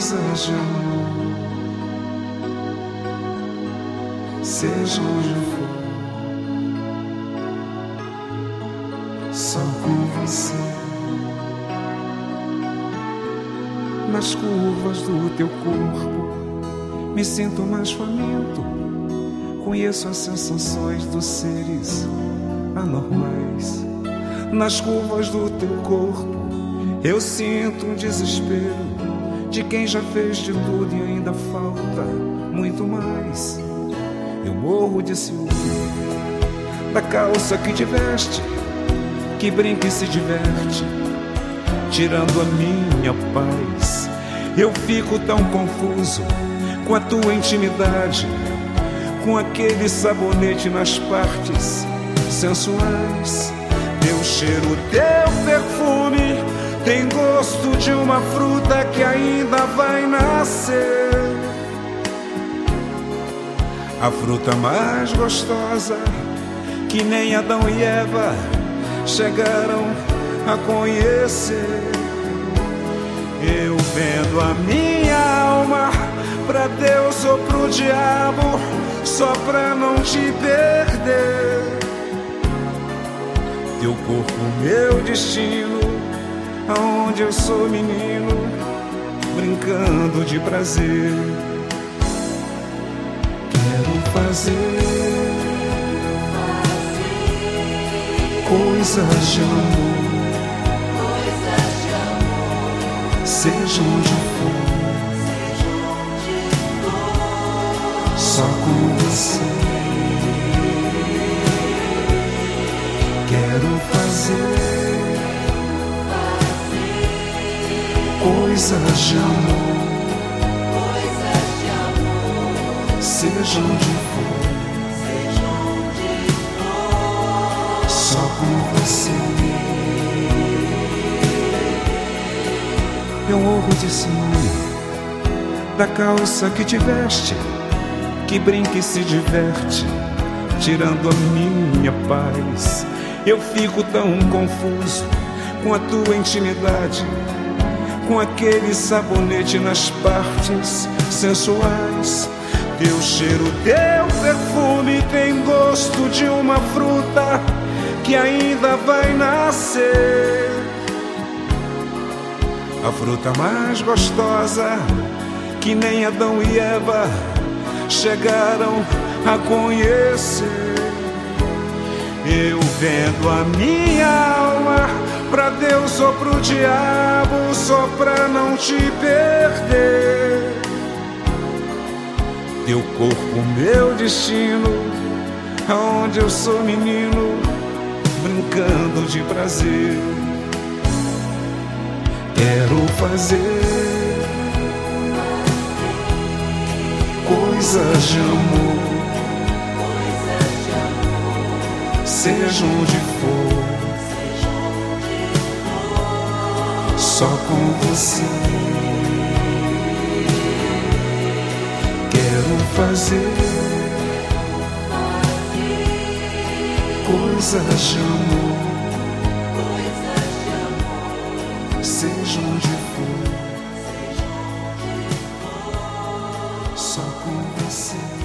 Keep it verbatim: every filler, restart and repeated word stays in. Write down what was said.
coisas de amor, seja onde for, só com você. Nas curvas do teu corpo me sinto mais faminto, conheço as sensações dos seres anormais. Nas curvas do teu corpo eu sinto um desespero de quem já fez de tudo e ainda falta muito mais. Eu morro de ciúme da calça que te veste, que brinca e se diverte, tirando a minha paz. Eu fico tão confuso com a tua intimidade, com aquele sabonete nas partes sensuais. Teu cheiro, teu perfume tem gosto de uma fruta que ainda vai nascer, a fruta mais gostosa que nem Adão e Eva chegaram a conhecer. Eu vendo a minha alma pra Deus ou pro diabo, só pra não te perder. Teu corpo, meu destino, aonde eu sou menino, brincando de prazer. Quero fazer coisas de amor, seja onde for, só com você. Quero fazer coisas de amor, seja onde for, só com você. Eu morro de ciúme da calça que te veste, que brinca e se diverte, tirando a minha paz. Eu fico tão confuso com a tua intimidade, com aquele sabonete nas partes sensuais. Teu cheiro, teu perfume tem gosto de uma fruta que ainda vai nascer, a fruta mais gostosa que nem Adão e Eva chegaram a conhecer. Eu vendo a minha alma pra Deus ou pro diabo, só pra não te perder. Teu corpo, meu destino, aonde eu sou menino, brincando de prazer. Quero fazer coisas de amor, seja onde for, só com você. Quero fazer coisas de amor, seja onde for, só com você.